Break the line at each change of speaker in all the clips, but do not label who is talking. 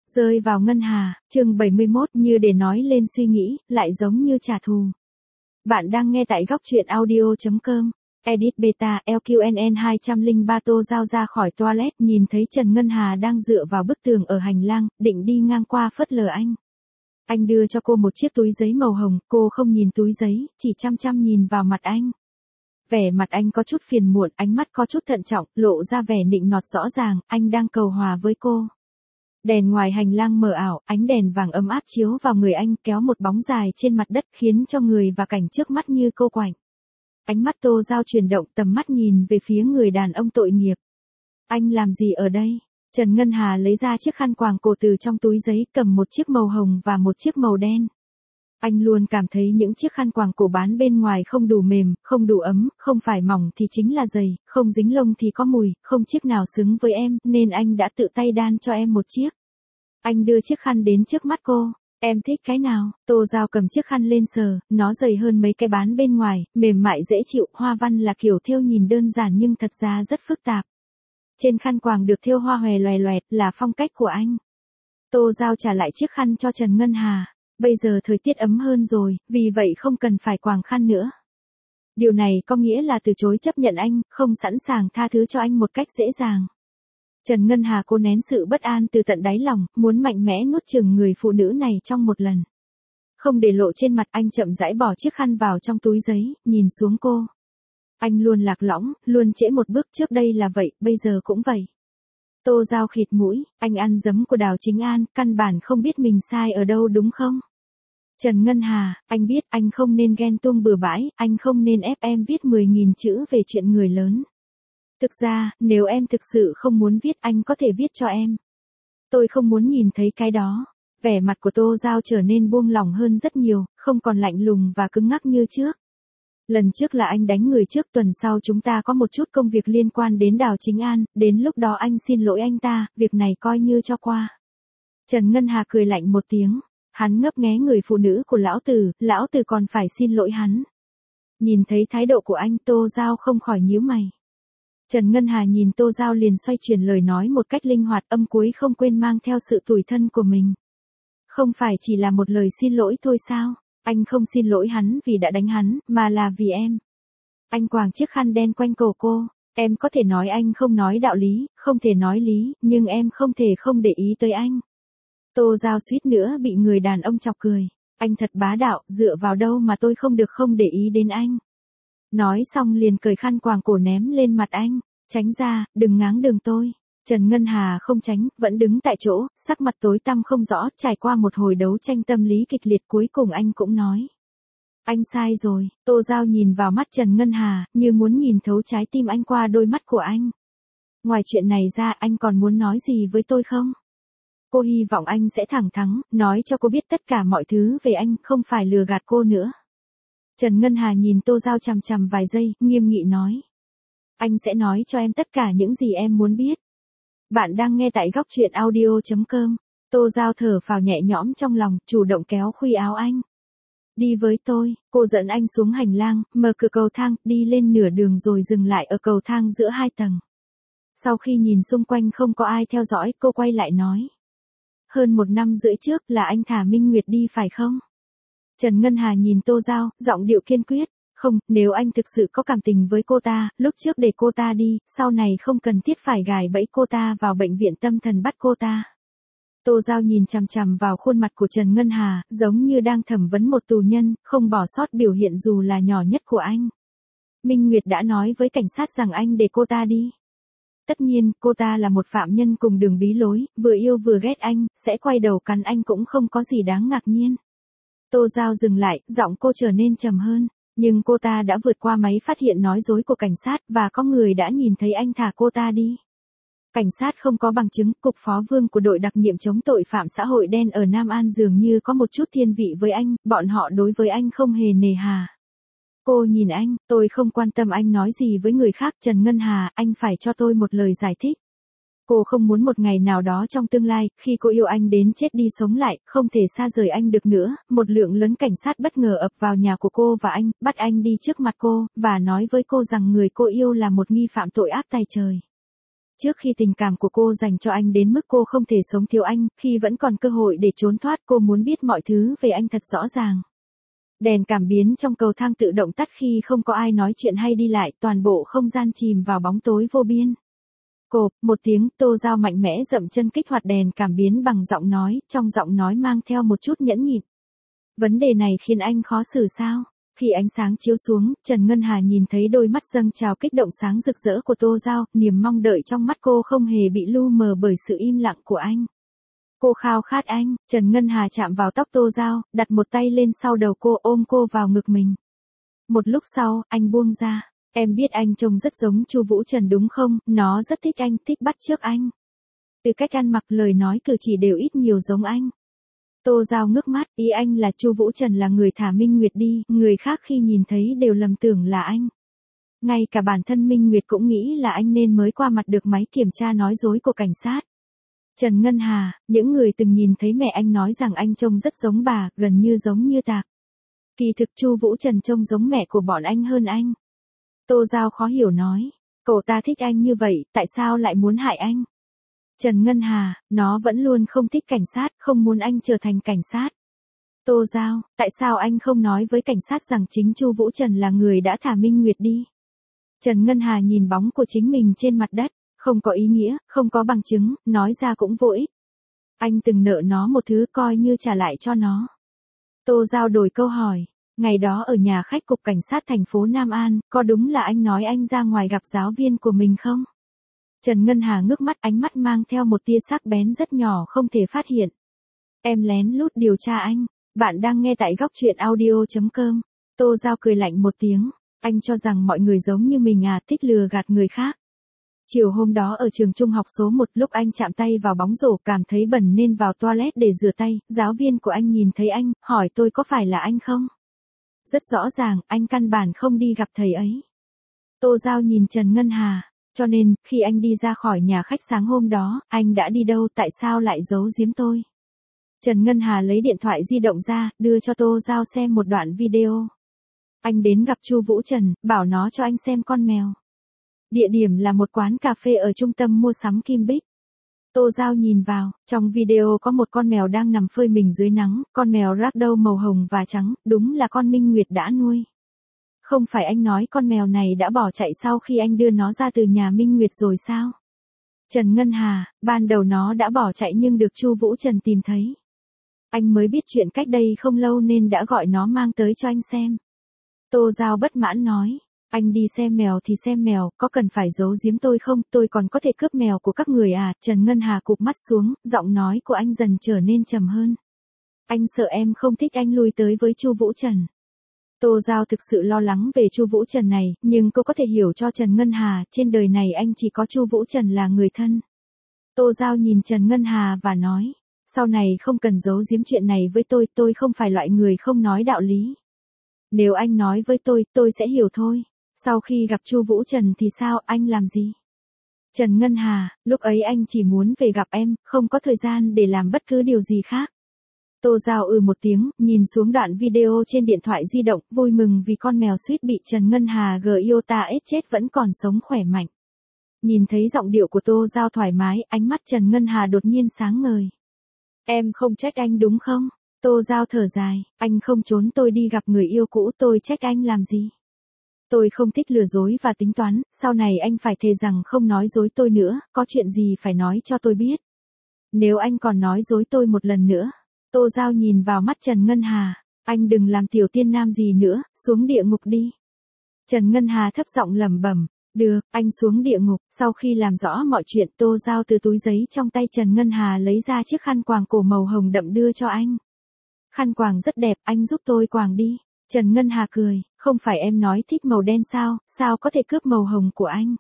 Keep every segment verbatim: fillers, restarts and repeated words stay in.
Rơi vào ngân hà, chương bảy mươi mốt như để nói lên suy nghĩ, lại giống như trả thù. Bạn đang nghe tại góc truyện audio.com. Edit Beta L Q N N hai không ba Tô Giao ra khỏi toilet nhìn thấy Trần Ngân Hà đang dựa vào bức tường ở hành lang, định đi ngang qua phớt lờ anh. Anh đưa cho cô một chiếc túi giấy màu hồng, cô không nhìn túi giấy, chỉ chăm chăm nhìn vào mặt anh. Vẻ mặt anh có chút phiền muộn, ánh mắt có chút thận trọng, lộ ra vẻ nịnh nọt rõ ràng, anh đang cầu hòa với cô. Đèn ngoài hành lang mờ ảo, ánh đèn vàng ấm áp chiếu vào người anh, kéo một bóng dài trên mặt đất khiến cho người và cảnh trước mắt như cô quạnh. Ánh mắt Tô Giao chuyển động, tầm mắt nhìn về phía người đàn ông tội nghiệp. Anh làm gì ở đây? Trần Ngân Hà lấy ra chiếc khăn quàng cổ từ trong túi giấy, cầm một chiếc màu hồng và một chiếc màu đen. Anh luôn cảm thấy những chiếc khăn quàng cổ bán bên ngoài không đủ mềm, không đủ ấm, không phải mỏng thì chính là dày, không dính lông thì có mùi, không chiếc nào xứng với em, nên anh đã tự tay đan cho em một chiếc. Anh đưa chiếc khăn đến trước mắt cô. Em thích cái nào? Tô Giao cầm chiếc khăn lên sờ, nó dày hơn mấy cái bán bên ngoài, mềm mại dễ chịu, hoa văn là kiểu thêu nhìn đơn giản nhưng thật ra rất phức tạp. Trên khăn quàng được thêu hoa hòe loè loẹt, là phong cách của anh. Tô Giao trả lại chiếc khăn cho Trần Ngân Hà. Bây giờ thời tiết ấm hơn rồi, vì vậy không cần phải quàng khăn nữa. Điều này có nghĩa là từ chối chấp nhận anh, không sẵn sàng tha thứ cho anh một cách dễ dàng. Trần Ngân Hà cố nén sự bất an từ tận đáy lòng, muốn mạnh mẽ nuốt chửng người phụ nữ này trong một lần. Không để lộ trên mặt, anh chậm rãi bỏ chiếc khăn vào trong túi giấy, nhìn xuống cô. Anh luôn lạc lõng, luôn trễ một bước, trước đây là vậy, bây giờ cũng vậy. Tô Giao khịt mũi, anh ăn dấm của Đào Chính An, căn bản không biết mình sai ở đâu đúng không? Trần Ngân Hà, anh biết anh không nên ghen tuông bừa bãi, anh không nên ép em viết mười nghìn chữ về chuyện người lớn. Thực ra, nếu em thực sự không muốn viết, anh có thể viết cho em. Tôi không muốn nhìn thấy cái đó. Vẻ mặt của Tô Giao trở nên buông lỏng hơn rất nhiều, không còn lạnh lùng và cứng ngắc như trước. Lần trước là anh đánh người trước, tuần sau chúng ta có một chút công việc liên quan đến Đào Chính An, đến lúc đó anh xin lỗi anh ta, việc này coi như cho qua. Trần Ngân Hà cười lạnh một tiếng, hắn ngấp nghé người phụ nữ của lão tử, lão tử còn phải xin lỗi hắn. Nhìn thấy thái độ của anh, Tô Giao không khỏi nhíu mày. Trần Ngân Hà nhìn Tô Giao liền xoay chuyển lời nói một cách linh hoạt, âm cuối không quên mang theo sự tủi thân của mình. Không phải chỉ là một lời xin lỗi thôi sao? Anh không xin lỗi hắn vì đã đánh hắn, mà là vì em. Anh quàng chiếc khăn đen quanh cổ cô. Em có thể nói anh không nói đạo lý, không thể nói lý, nhưng em không thể không để ý tới anh. Tô Giao suýt nữa bị người đàn ông chọc cười. Anh thật bá đạo, dựa vào đâu mà tôi không được không để ý đến anh. Nói xong liền cởi khăn quàng cổ ném lên mặt anh. Tránh ra, đừng ngáng đường tôi. Trần Ngân Hà không tránh, vẫn đứng tại chỗ, sắc mặt tối tăm không rõ, trải qua một hồi đấu tranh tâm lý kịch liệt cuối cùng anh cũng nói. Anh sai rồi. Tô Giao nhìn vào mắt Trần Ngân Hà, như muốn nhìn thấu trái tim anh qua đôi mắt của anh. Ngoài chuyện này ra, anh còn muốn nói gì với tôi không? Cô hy vọng anh sẽ thẳng thắn, nói cho cô biết tất cả mọi thứ về anh, không phải lừa gạt cô nữa. Trần Ngân Hà nhìn Tô Giao chằm chằm vài giây, nghiêm nghị nói. Anh sẽ nói cho em tất cả những gì em muốn biết. Bạn đang nghe tại góc truyện audio.com. Tô Giao thở phào nhẹ nhõm trong lòng, chủ động kéo khuy áo anh. Đi với tôi, cô dẫn anh xuống hành lang, mở cửa cầu thang, đi lên nửa đường rồi dừng lại ở cầu thang giữa hai tầng. Sau khi nhìn xung quanh không có ai theo dõi, cô quay lại nói. Hơn một năm rưỡi trước là anh thả Minh Nguyệt đi phải không? Trần Ngân Hà nhìn Tô Giao, giọng điệu kiên quyết. Không, nếu anh thực sự có cảm tình với cô ta, lúc trước để cô ta đi, sau này không cần thiết phải gài bẫy cô ta vào bệnh viện tâm thần bắt cô ta. Tô Giao nhìn chằm chằm vào khuôn mặt của Trần Ngân Hà, giống như đang thẩm vấn một tù nhân, không bỏ sót biểu hiện dù là nhỏ nhất của anh. Minh Nguyệt đã nói với cảnh sát rằng anh để cô ta đi. Tất nhiên, cô ta là một phạm nhân cùng đường bí lối, vừa yêu vừa ghét anh, sẽ quay đầu cắn anh cũng không có gì đáng ngạc nhiên. Tô Giao dừng lại, giọng cô trở nên trầm hơn. Nhưng cô ta đã vượt qua máy phát hiện nói dối của cảnh sát và có người đã nhìn thấy anh thả cô ta đi. Cảnh sát không có bằng chứng, cục phó Vương của đội đặc nhiệm chống tội phạm xã hội đen ở Nam An dường như có một chút thiên vị với anh, bọn họ đối với anh không hề nề hà. Cô nhìn anh, tôi không quan tâm anh nói gì với người khác, Trần Ngân Hà, anh phải cho tôi một lời giải thích. Cô không muốn một ngày nào đó trong tương lai, khi cô yêu anh đến chết đi sống lại, không thể xa rời anh được nữa, một lượng lớn cảnh sát bất ngờ ập vào nhà của cô và anh, bắt anh đi trước mặt cô, và nói với cô rằng người cô yêu là một nghi phạm tội ác tày trời. Trước khi tình cảm của cô dành cho anh đến mức cô không thể sống thiếu anh, khi vẫn còn cơ hội để trốn thoát, cô muốn biết mọi thứ về anh thật rõ ràng. Đèn cảm biến trong cầu thang tự động tắt khi không có ai nói chuyện hay đi lại, toàn bộ không gian chìm vào bóng tối vô biên. Cộp, một tiếng, Tô Giao mạnh mẽ dậm chân kích hoạt đèn cảm biến bằng giọng nói, trong giọng nói mang theo một chút nhẫn nhịn. Vấn đề này khiến anh khó xử sao? Khi ánh sáng chiếu xuống, Trần Ngân Hà nhìn thấy đôi mắt dâng trào kích động sáng rực rỡ của Tô Giao, niềm mong đợi trong mắt cô không hề bị lu mờ bởi sự im lặng của anh. Cô khao khát anh. Trần Ngân Hà chạm vào tóc Tô Giao, đặt một tay lên sau đầu cô, ôm cô vào ngực mình. Một lúc sau, anh buông ra. Em biết anh trông rất giống Chu Vũ Trần đúng không? Nó rất thích anh, thích bắt chước anh. Từ cách ăn mặc, lời nói cử chỉ đều ít nhiều giống anh. Tô Giao ngước mắt, ý anh là Chu Vũ Trần là người thả Minh Nguyệt đi, người khác khi nhìn thấy đều lầm tưởng là anh. Ngay cả bản thân Minh Nguyệt cũng nghĩ là anh nên mới qua mặt được máy kiểm tra nói dối của cảnh sát. Trần Ngân Hà, những người từng nhìn thấy mẹ anh nói rằng anh trông rất giống bà, gần như giống như tạc. Kỳ thực Chu Vũ Trần trông giống mẹ của bọn anh hơn anh. Tô Giao khó hiểu nói, cậu ta thích anh như vậy, tại sao lại muốn hại anh? Trần Ngân Hà, nó vẫn luôn không thích cảnh sát, không muốn anh trở thành cảnh sát. Tô Giao, tại sao anh không nói với cảnh sát rằng chính Chu Vũ Trần là người đã thả Minh Nguyệt đi? Trần Ngân Hà nhìn bóng của chính mình trên mặt đất, không có ý nghĩa, không có bằng chứng, nói ra cũng vô ích. Anh từng nợ nó một thứ, coi như trả lại cho nó. Tô Giao đổi câu hỏi, ngày đó ở nhà khách cục cảnh sát thành phố Nam An, có đúng là anh nói anh ra ngoài gặp giáo viên của mình không? Trần Ngân Hà ngước mắt, ánh mắt mang theo một tia sắc bén rất nhỏ không thể phát hiện. Em lén lút điều tra anh. Bạn đang nghe tại góc truyện audio chấm com. Tô Giao cười lạnh một tiếng. Anh cho rằng mọi người giống như mình à, thích lừa gạt người khác. Chiều hôm đó ở trường trung học số một, lúc anh chạm tay vào bóng rổ cảm thấy bẩn nên vào toilet để rửa tay, giáo viên của anh nhìn thấy anh, hỏi tôi có phải là anh không? Rất rõ ràng, anh căn bản không đi gặp thầy ấy. Tô Giao nhìn Trần Ngân Hà. Cho nên, khi anh đi ra khỏi nhà khách sáng hôm đó, anh đã đi đâu, tại sao lại giấu giếm tôi? Trần Ngân Hà lấy điện thoại di động ra, đưa cho Tô Giao xem một đoạn video. Anh đến gặp Chu Vũ Trần, bảo nó cho anh xem con mèo. Địa điểm là một quán cà phê ở trung tâm mua sắm Kim Bích. Tô Giao nhìn vào, trong video có một con mèo đang nằm phơi mình dưới nắng, con mèo ragdoll màu hồng và trắng, đúng là con Minh Nguyệt đã nuôi. Không phải anh nói con mèo này đã bỏ chạy sau khi anh đưa nó ra từ nhà Minh Nguyệt rồi sao? Trần Ngân Hà, ban đầu nó đã bỏ chạy nhưng được Chu Vũ Trần tìm thấy. Anh mới biết chuyện cách đây không lâu nên đã gọi nó mang tới cho anh xem. Tô Giao bất mãn nói, anh đi xem mèo thì xem mèo, có cần phải giấu giếm tôi không, tôi còn có thể cướp mèo của các người à? Trần Ngân Hà cụp mắt xuống, giọng nói của anh dần trở nên trầm hơn. Anh sợ em không thích anh lui tới với Chu Vũ Trần. Tô Giao thực sự lo lắng về Chu Vũ Trần này, nhưng cô có thể hiểu cho Trần Ngân Hà, trên đời này anh chỉ có Chu Vũ Trần là người thân. Tô Giao nhìn Trần Ngân Hà và nói, sau này không cần giấu giếm chuyện này với tôi, tôi không phải loại người không nói đạo lý. Nếu anh nói với tôi, tôi sẽ hiểu thôi. Sau khi gặp Chu Vũ Trần thì sao, anh làm gì? Trần Ngân Hà, lúc ấy anh chỉ muốn về gặp em, không có thời gian để làm bất cứ điều gì khác. Tô Giao ừ một tiếng, nhìn xuống đoạn video trên điện thoại di động, vui mừng vì con mèo suýt bị Trần Ngân Hà Giota ết chết vẫn còn sống khỏe mạnh. Nhìn thấy giọng điệu của Tô Giao thoải mái, ánh mắt Trần Ngân Hà đột nhiên sáng ngời. Em không trách anh đúng không? Tô Giao thở dài, anh không trốn tôi đi gặp người yêu cũ, tôi trách anh làm gì? Tôi không thích lừa dối và tính toán, sau này anh phải thề rằng không nói dối tôi nữa, có chuyện gì phải nói cho tôi biết. Nếu anh còn nói dối tôi một lần nữa. Tô Giao nhìn vào mắt Trần Ngân Hà, anh đừng làm tiểu tiên nam gì nữa, xuống địa ngục đi. Trần Ngân Hà thấp giọng lẩm bẩm, được, anh xuống địa ngục. Sau khi làm rõ mọi chuyện, Tô Giao từ túi giấy trong tay Trần Ngân Hà lấy ra chiếc khăn quàng cổ màu hồng đậm đưa cho anh. Khăn quàng rất đẹp, anh giúp tôi quàng đi. Trần Ngân Hà cười, không phải em nói thích màu đen sao, sao có thể cướp màu hồng của anh?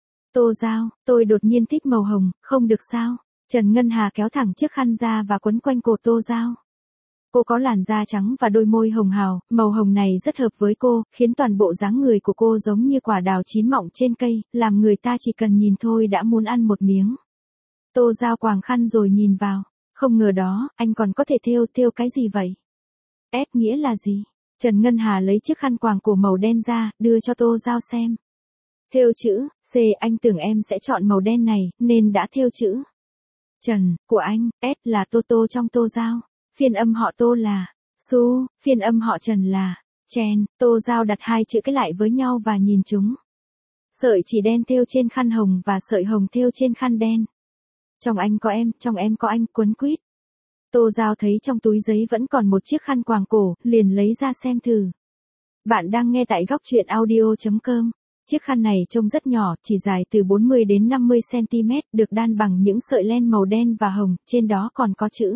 Tô Giao, tôi đột nhiên thích màu hồng, không được sao? Trần Ngân Hà kéo thẳng chiếc khăn ra và quấn quanh cổ Tô Giao. Cô có làn da trắng và đôi môi hồng hào, màu hồng này rất hợp với cô, khiến toàn bộ dáng người của cô giống như quả đào chín mọng trên cây, làm người ta chỉ cần nhìn thôi đã muốn ăn một miếng. Tô Giao quàng khăn rồi nhìn vào, không ngờ đó, anh còn có thể thêu, thêu cái gì vậy? Ép nghĩa là gì? Trần Ngân Hà lấy chiếc khăn quàng cổ màu đen ra, đưa cho Tô Giao xem. Thêu chữ, C anh tưởng em sẽ chọn màu đen này, nên đã thêu chữ. Trần, của anh, S là Tô Tô trong Tô Giao. Phiên âm họ Tô là Su, phiên âm họ Trần là Chen. Tô Giao đặt hai chữ cái lại với nhau và nhìn chúng. Sợi chỉ đen thêu trên khăn hồng và sợi hồng thêu trên khăn đen. Trong anh có em, trong em có anh, quấn quýt. Tô Giao thấy trong túi giấy vẫn còn một chiếc khăn quàng cổ, liền lấy ra xem thử. Bạn đang nghe tại góc truyện audio chấm com. Chiếc khăn này trông rất nhỏ, chỉ dài từ bốn mươi đến năm mươi xăng-ti-mét, được đan bằng những sợi len màu đen và hồng, trên đó còn có chữ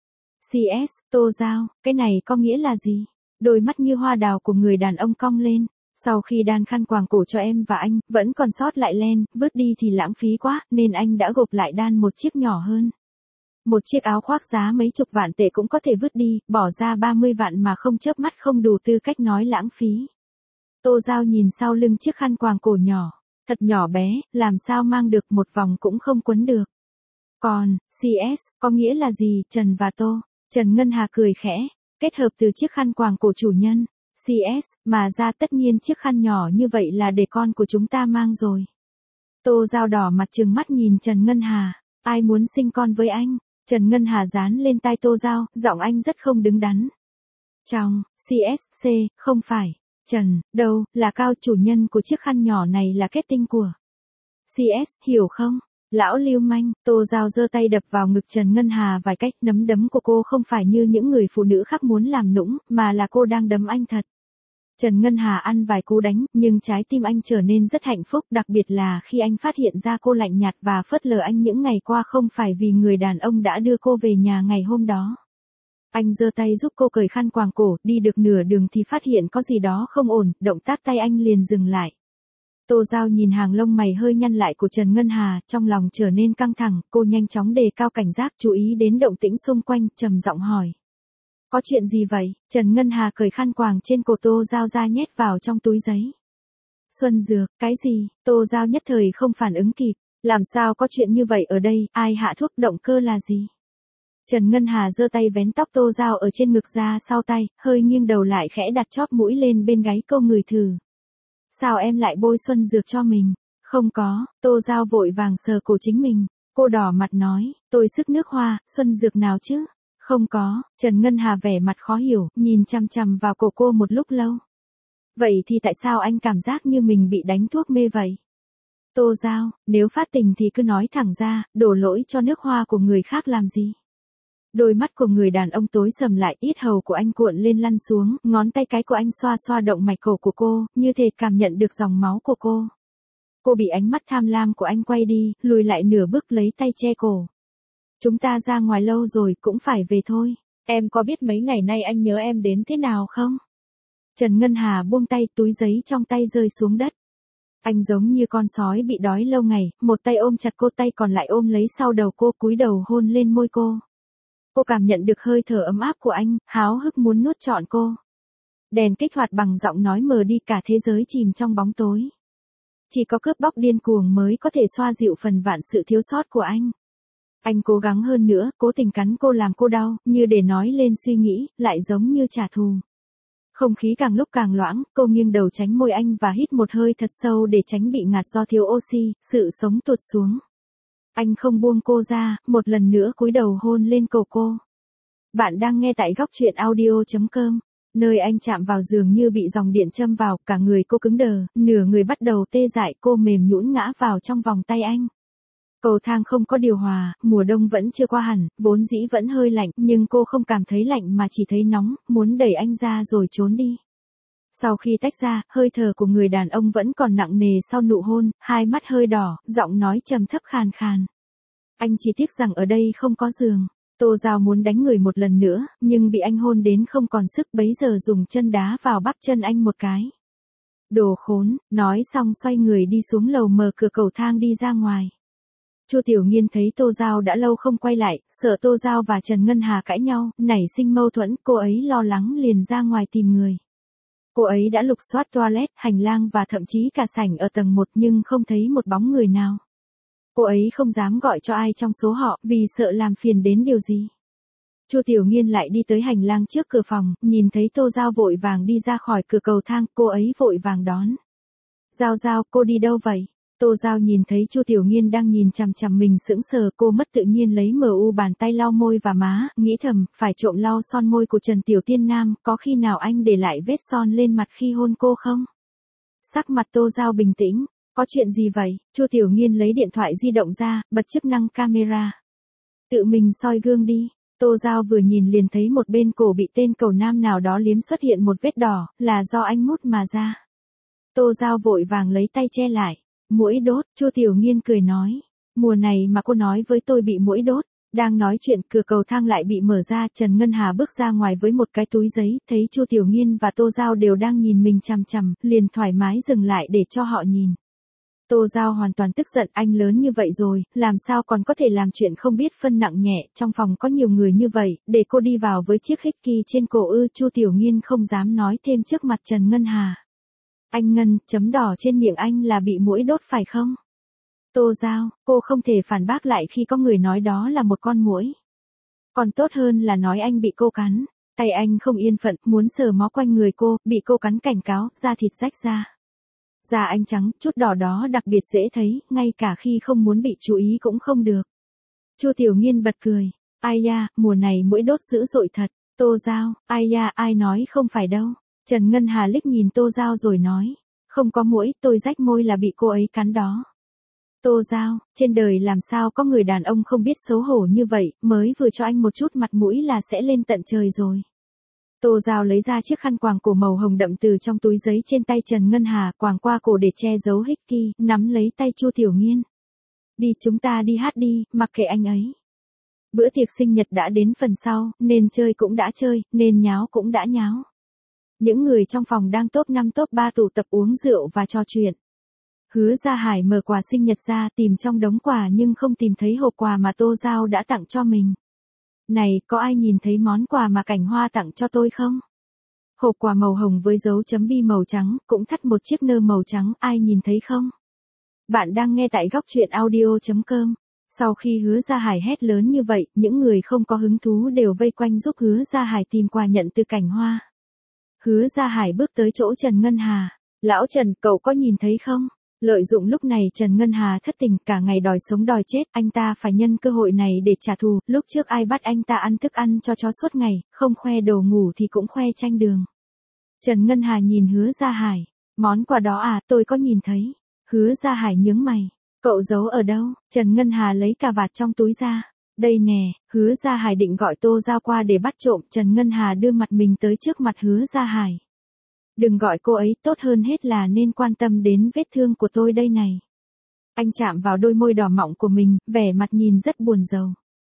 xê ét, Tô Giao, cái này có nghĩa là gì? Đôi mắt như hoa đào của người đàn ông cong lên. Sau khi đan khăn quàng cổ cho em và anh, vẫn còn sót lại len, vứt đi thì lãng phí quá, nên anh đã gộp lại đan một chiếc nhỏ hơn. Một chiếc áo khoác giá mấy chục vạn tệ cũng có thể vứt đi, bỏ ra ba mươi vạn mà không chớp mắt không đủ tư cách nói lãng phí. Tô Giao nhìn sau lưng chiếc khăn quàng cổ nhỏ, thật nhỏ bé, làm sao mang được một vòng cũng không quấn được. Còn, xê ét, có nghĩa là gì, Trần và Tô? Trần Ngân Hà cười khẽ, kết hợp từ chiếc khăn quàng cổ chủ nhân, xê ét, mà ra tất nhiên chiếc khăn nhỏ như vậy là để con của chúng ta mang rồi. Tô Giao đỏ mặt trừng mắt nhìn Trần Ngân Hà, ai muốn sinh con với anh? Trần Ngân Hà dán lên tai Tô Giao, giọng anh rất không đứng đắn. Trong, xê ét xê, không phải. Trần, đâu, là Cao, chủ nhân của chiếc khăn nhỏ này là kết tinh của xê ét, hiểu không? Lão lưu manh. Tô Giao giơ tay đập vào ngực Trần Ngân Hà vài cách, nắm đấm của cô không phải như những người phụ nữ khác muốn làm nũng, mà là cô đang đấm anh thật. Trần Ngân Hà ăn vài cú đánh, nhưng trái tim anh trở nên rất hạnh phúc, đặc biệt là khi anh phát hiện ra cô lạnh nhạt và phớt lờ anh những ngày qua không phải vì người đàn ông đã đưa cô về nhà ngày hôm đó. Anh giơ tay giúp cô cởi khăn quàng cổ, đi được nửa đường thì phát hiện có gì đó không ổn, động tác tay anh liền dừng lại. Tô Giao nhìn hàng lông mày hơi nhăn lại của Trần Ngân Hà, trong lòng trở nên căng thẳng, cô nhanh chóng đề cao cảnh giác, chú ý đến động tĩnh xung quanh, trầm giọng hỏi. Có chuyện gì vậy? Trần Ngân Hà cởi khăn quàng trên cổ Tô Giao ra nhét vào trong túi giấy. Xuân dược, cái gì? Tô Giao nhất thời không phản ứng kịp, làm sao có chuyện như vậy ở đây, ai hạ thuốc, động cơ là gì? Trần Ngân Hà giơ tay vén tóc Tô Giao ở trên ngực ra sau tay, hơi nghiêng đầu lại khẽ đặt chóp mũi lên bên gáy cô, ngửi thử. Sao em lại bôi xuân dược cho mình? Không có. Tô Giao vội vàng sờ cổ chính mình. Cô đỏ mặt nói, tôi sức nước hoa, xuân dược nào chứ? Không có. Trần Ngân Hà vẻ mặt khó hiểu, nhìn chằm chằm vào cổ cô một lúc lâu. Vậy thì tại sao anh cảm giác như mình bị đánh thuốc mê vậy? Tô Giao, nếu phát tình thì cứ nói thẳng ra, đổ lỗi cho nước hoa của người khác làm gì? Đôi mắt của người đàn ông tối sầm lại, yết hầu của anh cuộn lên lăn xuống, ngón tay cái của anh xoa xoa động mạch cổ của cô, như thể cảm nhận được dòng máu của cô. Cô bị ánh mắt tham lam của anh quay đi, lùi lại nửa bước lấy tay che cổ. Chúng ta ra ngoài lâu rồi, cũng phải về thôi. Em có biết mấy ngày nay anh nhớ em đến thế nào không? Trần Ngân Hà buông tay, túi giấy trong tay rơi xuống đất. Anh giống như con sói bị đói lâu ngày, một tay ôm chặt cô, tay còn lại ôm lấy sau đầu cô, cúi đầu hôn lên môi cô. Cô cảm nhận được hơi thở ấm áp của anh, háo hức muốn nuốt trọn cô. Đèn kích hoạt bằng giọng nói mờ đi, cả thế giới chìm trong bóng tối. Chỉ có cướp bóc điên cuồng mới có thể xoa dịu phần vạn sự thiếu sót của anh. Anh cố gắng hơn nữa, cố tình cắn cô làm cô đau, như để nói lên suy nghĩ, lại giống như trả thù. Không khí càng lúc càng loãng, cô nghiêng đầu tránh môi anh và hít một hơi thật sâu để tránh bị ngạt do thiếu oxy, sự sống tụt xuống. Anh không buông cô ra, một lần nữa cúi đầu hôn lên cổ cô. Bạn đang nghe tại góc truyện audio chấm com. Nơi anh chạm vào dường như bị dòng điện châm vào, cả người cô cứng đờ, nửa người bắt đầu tê dại, cô mềm nhũn ngã vào trong vòng tay anh. Cầu thang không có điều hòa, mùa đông vẫn chưa qua hẳn, vốn dĩ vẫn hơi lạnh, nhưng cô không cảm thấy lạnh mà chỉ thấy nóng, muốn đẩy anh ra rồi trốn đi. Sau khi tách ra, hơi thở của người đàn ông vẫn còn nặng nề sau nụ hôn, hai mắt hơi đỏ, giọng nói trầm thấp khàn khàn. Anh chỉ tiếc rằng ở đây không có giường. Tô Giao muốn đánh người một lần nữa, nhưng bị anh hôn đến không còn sức, bấy giờ dùng chân đá vào bắp chân anh một cái. Đồ khốn, nói xong xoay người đi xuống lầu, mở cửa cầu thang đi ra ngoài. Chu Tiểu Nghiên thấy Tô Giao đã lâu không quay lại, sợ Tô Giao và Trần Ngân Hà cãi nhau, nảy sinh mâu thuẫn, cô ấy lo lắng liền ra ngoài tìm người. Cô ấy đã lục soát toilet, hành lang và thậm chí cả sảnh ở tầng một nhưng không thấy một bóng người nào. Cô ấy không dám gọi cho ai trong số họ, vì sợ làm phiền đến điều gì. Chu Tiểu Nghiên lại đi tới hành lang trước cửa phòng, nhìn thấy Tô Giao vội vàng đi ra khỏi cửa cầu thang, cô ấy vội vàng đón. Giao Giao, cô đi đâu vậy? Tô Giao nhìn thấy Chu Tiểu Nghiên đang nhìn chằm chằm mình sững sờ, cô mất tự nhiên lấy mờ u bàn tay lau môi và má, nghĩ thầm, phải trộm lau son môi của Trần Tiểu Tiên Nam, có khi nào anh để lại vết son lên mặt khi hôn cô không? Sắc mặt Tô Giao bình tĩnh, có chuyện gì vậy? Chu Tiểu Nghiên lấy điện thoại di động ra, bật chức năng camera. Tự mình soi gương đi. Tô Giao vừa nhìn liền thấy một bên cổ bị tên cầu nam nào đó liếm xuất hiện một vết đỏ, là do anh mút mà ra. Tô Giao vội vàng lấy tay che lại. Muỗi đốt, Chu Tiểu Nghiên cười nói. Mùa này mà cô nói với tôi bị muỗi đốt. Đang nói chuyện, cửa cầu thang lại bị mở ra, Trần Ngân Hà bước ra ngoài với một cái túi giấy, thấy Chu Tiểu Nghiên và Tô Giao đều đang nhìn mình chằm chằm, liền thoải mái dừng lại để cho họ nhìn. Tô Giao hoàn toàn tức giận, anh lớn như vậy rồi, làm sao còn có thể làm chuyện không biết phân nặng nhẹ, trong phòng có nhiều người như vậy, để cô đi vào với chiếc hickey trên cổ ư? Chu Tiểu Nghiên không dám nói thêm trước mặt Trần Ngân Hà. Anh Ngân, chấm đỏ trên miệng anh là bị muỗi đốt phải không? Tô Giao, cô không thể phản bác lại khi có người nói đó là một con muỗi. Còn tốt hơn là nói anh bị cô cắn. Tay anh không yên phận, muốn sờ mó quanh người cô, bị cô cắn cảnh cáo, da thịt rách ra. Da anh trắng, chút đỏ đó đặc biệt dễ thấy, ngay cả khi không muốn bị chú ý cũng không được. Chu Tiểu Nghiên bật cười. Ai da, mùa này muỗi đốt dữ dội thật. Tô Giao, ai da, ai nói không phải đâu. Trần Ngân Hà liếc nhìn Tô Giao rồi nói. Không có muỗi, tôi rách môi là bị cô ấy cắn đó. Tô Giao, trên đời làm sao có người đàn ông không biết xấu hổ như vậy, mới vừa cho anh một chút mặt mũi là sẽ lên tận trời rồi. Tô Giao lấy ra chiếc khăn quàng cổ màu hồng đậm từ trong túi giấy trên tay Trần Ngân Hà, quàng qua cổ để che giấu hickey, nắm lấy tay Chu Tiểu Nghiên. Đi, chúng ta đi hát đi, mặc kệ anh ấy. Bữa tiệc sinh nhật đã đến phần sau, nên chơi cũng đã chơi, nên nháo cũng đã nháo. Những người trong phòng đang top năm top ba tụ tập uống rượu và trò chuyện. Hứa Gia Hải mở quà sinh nhật ra, tìm trong đống quà nhưng không tìm thấy hộp quà mà Tô Giao đã tặng cho mình. Này, có ai nhìn thấy món quà mà Cảnh Hoa tặng cho tôi không? Hộp quà màu hồng với dấu chấm bi màu trắng, cũng thắt một chiếc nơ màu trắng, ai nhìn thấy không? Bạn đang nghe tại góc truyện audio chấm com. Sau khi Hứa Gia Hải hét lớn như vậy, những người không có hứng thú đều vây quanh giúp Hứa Gia Hải tìm quà nhận từ Cảnh Hoa. Hứa Gia Hải bước tới chỗ Trần Ngân Hà. Lão Trần, cậu có nhìn thấy không? Lợi dụng lúc này Trần Ngân Hà thất tình, cả ngày đòi sống đòi chết, anh ta phải nhân cơ hội này để trả thù, lúc trước ai bắt anh ta ăn thức ăn cho chó suốt ngày, không khoe đồ ngủ thì cũng khoe tranh đường. Trần Ngân Hà nhìn Hứa Gia Hải, món quà đó à, tôi có nhìn thấy. Hứa Gia Hải nhướng mày, cậu giấu ở đâu? Trần Ngân Hà lấy cà vạt trong túi ra. Đây nè, Hứa Gia Hải định gọi Tô Giao qua để bắt trộm, Trần Ngân Hà đưa mặt mình tới trước mặt Hứa Gia Hải. Đừng gọi cô ấy, tốt hơn hết là nên quan tâm đến vết thương của tôi đây này. Anh chạm vào đôi môi đỏ mọng của mình, vẻ mặt nhìn rất buồn rầu.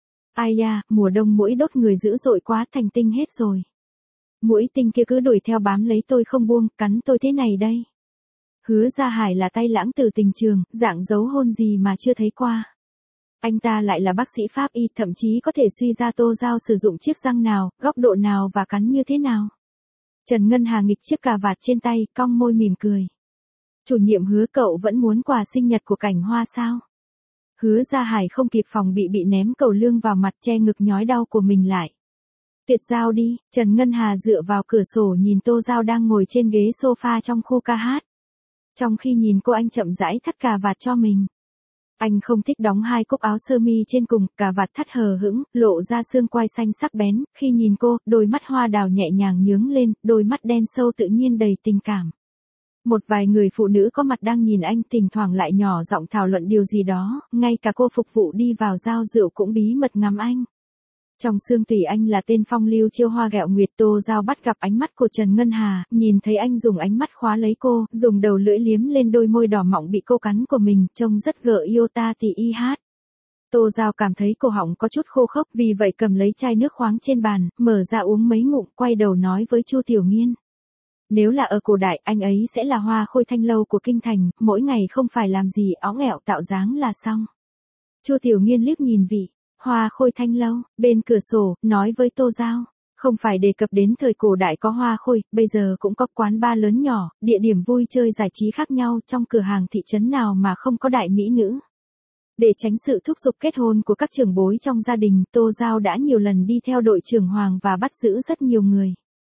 Ai da, mùa đông muỗi đốt người dữ dội quá, thành tinh hết rồi. Muỗi tinh kia cứ đuổi theo bám lấy tôi không buông, cắn tôi thế này đây. Hứa Gia Hải là tay lãng từ tình trường, dạng giấu hôn gì mà chưa thấy qua. Anh ta lại là bác sĩ pháp y, thậm chí có thể suy ra Tô Giao sử dụng chiếc răng nào, góc độ nào và cắn như thế nào. Trần Ngân Hà nghịch chiếc cà vạt trên tay, cong môi mỉm cười. Chủ nhiệm Hứa, cậu vẫn muốn quà sinh nhật của Cảnh Hoa sao? Hứa Gia Hải không kịp phòng bị bị ném cầu lương vào mặt, che ngực nhói đau của mình lại. Tuyệt giao đi. Trần Ngân Hà dựa vào cửa sổ nhìn Tô Giao đang ngồi trên ghế sofa trong khu ca hát. Trong khi nhìn cô, anh chậm rãi thắt cà vạt cho mình. Anh không thích đóng hai cúc áo sơ mi trên cùng, cà vạt thắt hờ hững, lộ ra xương quai xanh sắc bén, khi nhìn cô, đôi mắt hoa đào nhẹ nhàng nhướng lên, đôi mắt đen sâu tự nhiên đầy tình cảm. Một vài người phụ nữ có mặt đang nhìn anh, thỉnh thoảng lại nhỏ giọng thảo luận điều gì đó, ngay cả cô phục vụ đi vào giao rượu cũng bí mật ngắm anh. Trong xương tủy anh là tên phong lưu chiêu hoa ghẹo nguyệt. Tô Giao bắt gặp ánh mắt của Trần Ngân Hà, nhìn thấy anh dùng ánh mắt khóa lấy cô, dùng đầu lưỡi liếm lên đôi môi đỏ mọng bị cô cắn của mình, trông rất gợi yêu ta thì y hát. Tô Giao cảm thấy cổ họng có chút khô khốc, vì vậy cầm lấy chai nước khoáng trên bàn, mở ra uống mấy ngụm, quay đầu nói với Chu Tiểu Nghiên. Nếu là ở cổ đại, anh ấy sẽ là hoa khôi thanh lâu của kinh thành, mỗi ngày không phải làm gì óng ẹo tạo dáng là xong. Chu Tiểu Nghiên liếc nhìn vị hoa khôi thanh lâu, bên cửa sổ, nói với Tô Giao. Không phải đề cập đến thời cổ đại có hoa khôi, bây giờ cũng có quán bar lớn nhỏ, địa điểm vui chơi giải trí khác nhau, trong cửa hàng thị trấn nào mà không có đại mỹ nữ. Để tránh sự thúc giục kết hôn của các trưởng bối trong gia đình, Tô Giao đã nhiều lần đi theo đội trưởng Hoàng và bắt giữ rất nhiều người.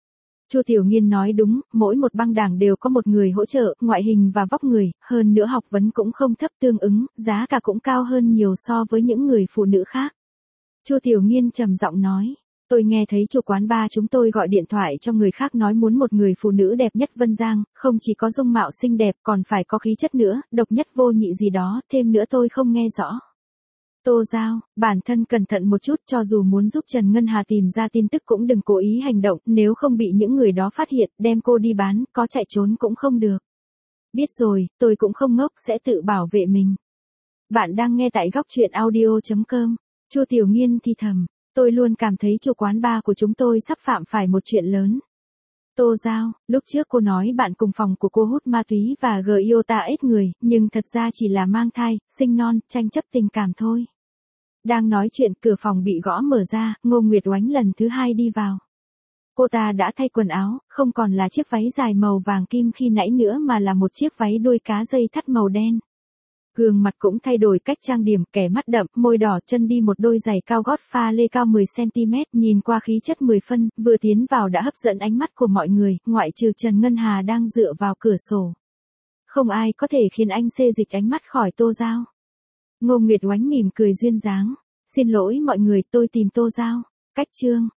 Chu Tiểu Nghiên nói đúng, mỗi một băng đảng đều có một người hỗ trợ, ngoại hình và vóc người, hơn nữa học vấn cũng không thấp tương ứng, giá cả cũng cao hơn nhiều so với những người phụ nữ khác. Chu Tiểu Nghiên trầm giọng nói, tôi nghe thấy chủ quán bar chúng tôi gọi điện thoại cho người khác nói muốn một người phụ nữ đẹp nhất Vân Giang, không chỉ có dung mạo xinh đẹp còn phải có khí chất nữa, độc nhất vô nhị gì đó, thêm nữa tôi không nghe rõ. Tô Giao, bản thân cẩn thận một chút, cho dù muốn giúp Trần Ngân Hà tìm ra tin tức cũng đừng cố ý hành động, nếu không bị những người đó phát hiện, đem cô đi bán, có chạy trốn cũng không được. Biết rồi, tôi cũng không ngốc, sẽ tự bảo vệ mình. Bạn đang nghe tại góc truyện audio chấm com. Chu Tiểu Nghiên thì thầm, tôi luôn cảm thấy chủ quán bar của chúng tôi sắp phạm phải một chuyện lớn. Tô Giao, lúc trước cô nói bạn cùng phòng của cô hút ma túy và gờ iota ít người, nhưng thật ra chỉ là mang thai, sinh non, tranh chấp tình cảm thôi. Đang nói chuyện, cửa phòng bị gõ mở ra, Ngô Nguyệt Oánh lần thứ hai đi vào. Cô ta đã thay quần áo, không còn là chiếc váy dài màu vàng kim khi nãy nữa mà là một chiếc váy đuôi cá dây thắt màu đen. Gương mặt cũng thay đổi cách trang điểm, kẻ mắt đậm, môi đỏ, chân đi một đôi giày cao gót pha lê cao mười xăng ti mét, nhìn qua khí chất mười phân, vừa tiến vào đã hấp dẫn ánh mắt của mọi người, ngoại trừ Trần Ngân Hà đang dựa vào cửa sổ. Không ai có thể khiến anh xê dịch ánh mắt khỏi Tô Giao. Ngô Nguyệt Oánh mỉm cười duyên dáng, xin lỗi mọi người, tôi tìm Tô Giao. Cách chương